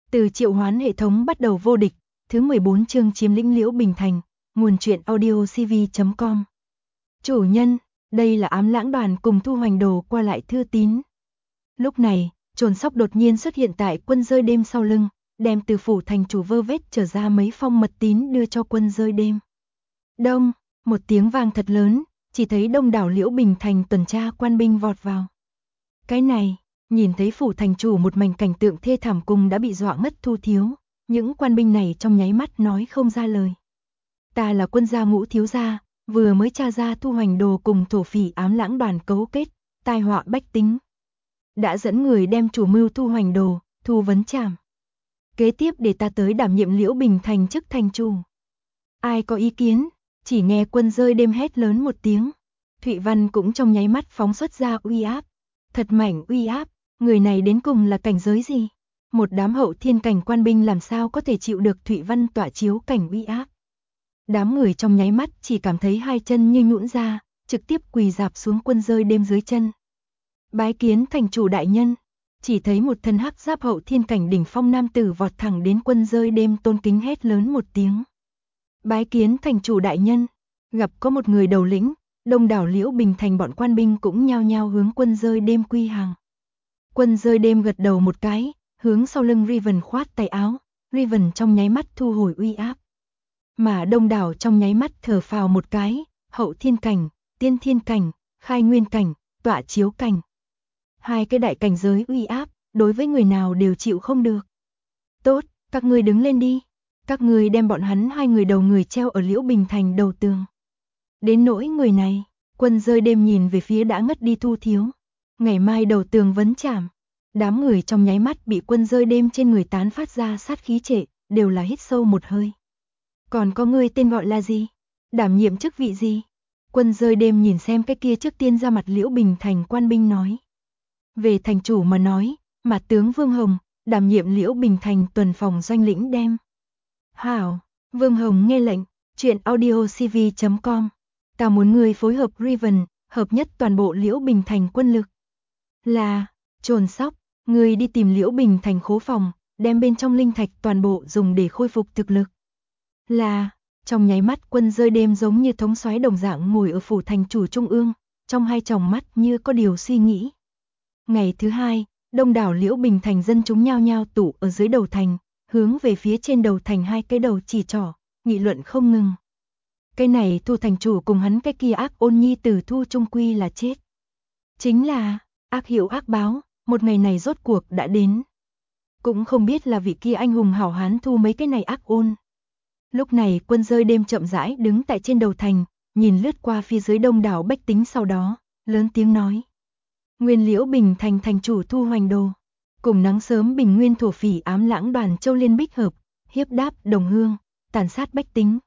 Từ triệu hoán hệ thống bắt đầu vô địch, thứ 14 chương chiếm lĩnh Liễu Bình Thành, nguồn truyện audio cv.com. Chủ nhân, đây là Ám Lãng Đoàn cùng Thu Hoành Đồ qua lại thư tín. Lúc này, Trồn Sóc đột nhiên xuất hiện tại Quân Rơi Đêm sau lưng, đem từ phủ thành chủ vơ vét trở ra mấy phong mật tín đưa cho Quân Rơi Đêm. Đông, một tiếng vang thật lớn, chỉ thấy đông đảo Liễu Bình Thành tuần tra quan binh vọt vào. Cái này, nhìn thấy phủ thành chủ một mảnh cảnh tượng thê thảm cùng đã bị dọa ngất Thu Thiếu, những quan binh này trong nháy mắt nói không ra lời. Ta là quân gia Ngũ thiếu gia, vừa mới tra ra Thu Hoành Đồ cùng thổ phỉ Ám Lãng Đoàn cấu kết, tai họa bách tính. Đã dẫn người đem chủ mưu Thu Hoành Đồ, thu vấn trảm. Kế tiếp để ta tới đảm nhiệm Liễu Bình Thành chức thành chủ. Ai có ý kiến? Chỉ nghe Quân Rơi Đêm hét lớn một tiếng. Thụy Văn cũng trong nháy mắt phóng xuất ra uy áp. Thật mảnh uy áp, người này đến cùng là cảnh giới gì? Một đám hậu thiên cảnh quan binh làm sao có thể chịu được Thụy Văn tỏa chiếu cảnh uy áp? Đám người trong nháy mắt chỉ cảm thấy hai chân như nhũn ra, trực tiếp quỳ rạp xuống Quân Rơi Đêm dưới chân. Bái kiến thành chủ đại nhân. Chỉ thấy một thân hắc giáp hậu thiên cảnh đỉnh phong nam tử vọt thẳng đến Quân Rơi Đêm tôn kính hét lớn một tiếng. Bái kiến thành chủ đại nhân. Gặp có một người đầu lĩnh, đông đảo Liễu Bình Thành bọn quan binh cũng nhao nhao hướng Quân Rơi Đêm quy hàng. Quân Rơi Đêm gật đầu một cái, hướng sau lưng Riven khoát tay áo, Riven trong nháy mắt thu hồi uy áp. Mà đông đảo trong nháy mắt thở phào một cái, hậu thiên cảnh, tiên thiên cảnh, khai nguyên cảnh, tỏa chiếu cảnh. Hai cái đại cảnh giới uy áp, đối với người nào đều chịu không được. Tốt, các ngươi đứng lên đi. Các ngươi đem bọn hắn hai người đầu người treo ở Liễu Bình Thành đầu tường. Đến nỗi người này, Quân Rơi Đêm nhìn về phía đã ngất đi Thu Thiếu. Ngày mai đầu tường vấn trảm. Đám người trong nháy mắt bị Quân Rơi Đêm trên người tán phát ra sát khí trệ, đều là hít sâu một hơi. Còn có ngươi tên gọi là gì? Đảm nhiệm chức vị gì? Quân Rơi Đêm nhìn xem cái kia trước tiên ra mặt Liễu Bình Thành quan binh nói. Về thành chủ mà nói, mà tướng Vương Hồng, đảm nhiệm Liễu Bình Thành tuần phòng doanh lĩnh đem. Hảo, Vương Hồng nghe lệnh, truyện audio cv.com. Ta muốn ngươi phối hợp Riven, hợp nhất toàn bộ Liễu Bình Thành quân lực. Là, Trồn Sóc, ngươi đi tìm Liễu Bình Thành khố phòng, đem bên trong linh thạch toàn bộ dùng để khôi phục thực lực. Là, trong nháy mắt Quân Rơi Đêm giống như thống soái đồng dạng ngồi ở phủ thành chủ trung ương, trong hai tròng mắt như có điều suy nghĩ. Ngày thứ hai, đông đảo Liễu Bình Thành dân chúng nhao nhao tụ ở dưới đầu thành, hướng về phía trên đầu thành hai cái đầu chỉ trỏ, nghị luận không ngừng. Cái này Thu thành chủ cùng hắn cái kia ác ôn nhi tử Thu trung quy là chết. Chính là, ác hiệu ác báo, một ngày này rốt cuộc đã đến. Cũng không biết là vị kia anh hùng hảo hán Thu mấy cái này ác ôn. Lúc này Quân Rơi Đêm chậm rãi đứng tại trên đầu thành, nhìn lướt qua phía dưới đông đảo bách tính sau đó, lớn tiếng nói. Nguyên Liễu Bình Thành thành chủ Thu Hoành Đồ, cùng nắng sớm bình nguyên thổ phỉ Ám Lãng Đoàn Châu Liên bích hợp, hiếp đáp đồng hương, tàn sát bách tính.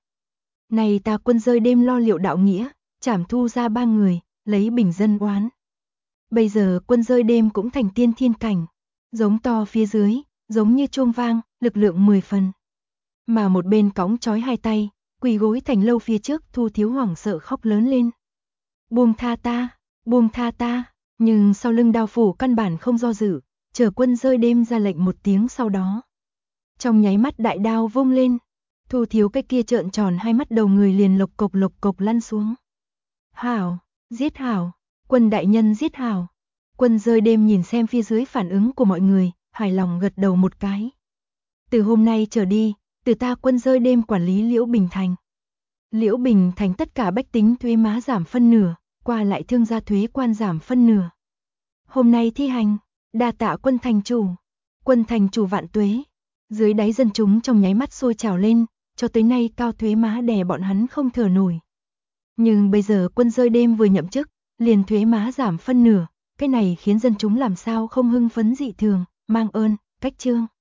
Này ta Quân Rơi Đêm lo liệu đạo nghĩa, trảm Thu ra ba người, lấy bình dân oán. Bây giờ Quân Rơi Đêm cũng thành tiên thiên cảnh, giống to phía dưới, giống như chuông vang, lực lượng 10 phần. Mà một bên cõng trói hai tay, quỳ gối thành lâu phía trước Thu Thiếu hoảng sợ khóc lớn lên. Buông tha ta, buông tha ta, nhưng sau lưng đao phủ căn bản không do dự, chờ Quân Rơi Đêm ra lệnh một tiếng sau đó. Trong nháy mắt đại đao vung lên, Thu Thiếu cái kia trợn tròn hai mắt đầu người liền lộc cộc lăn xuống. Hảo, giết hảo, Quân đại nhân giết hảo. Quân Rơi Đêm nhìn xem phía dưới phản ứng của mọi người, hài lòng gật đầu một cái. Từ hôm nay trở đi, từ ta Quân Rơi Đêm quản lý Liễu Bình Thành. Liễu Bình Thành tất cả bách tính thuế má giảm phân nửa, qua lại thương gia thuế quan giảm phân nửa. Hôm nay thi hành, đa tạ Quân thành chủ. Quân thành chủ vạn tuế. Dưới đáy dân chúng trong nháy mắt sôi trào lên, cho tới nay cao thuế má đè bọn hắn không thở nổi. Nhưng bây giờ Quân Rơi Đêm vừa nhậm chức, liền thuế má giảm phân nửa, cái này khiến dân chúng làm sao không hưng phấn dị thường, mang ơn, cách chương.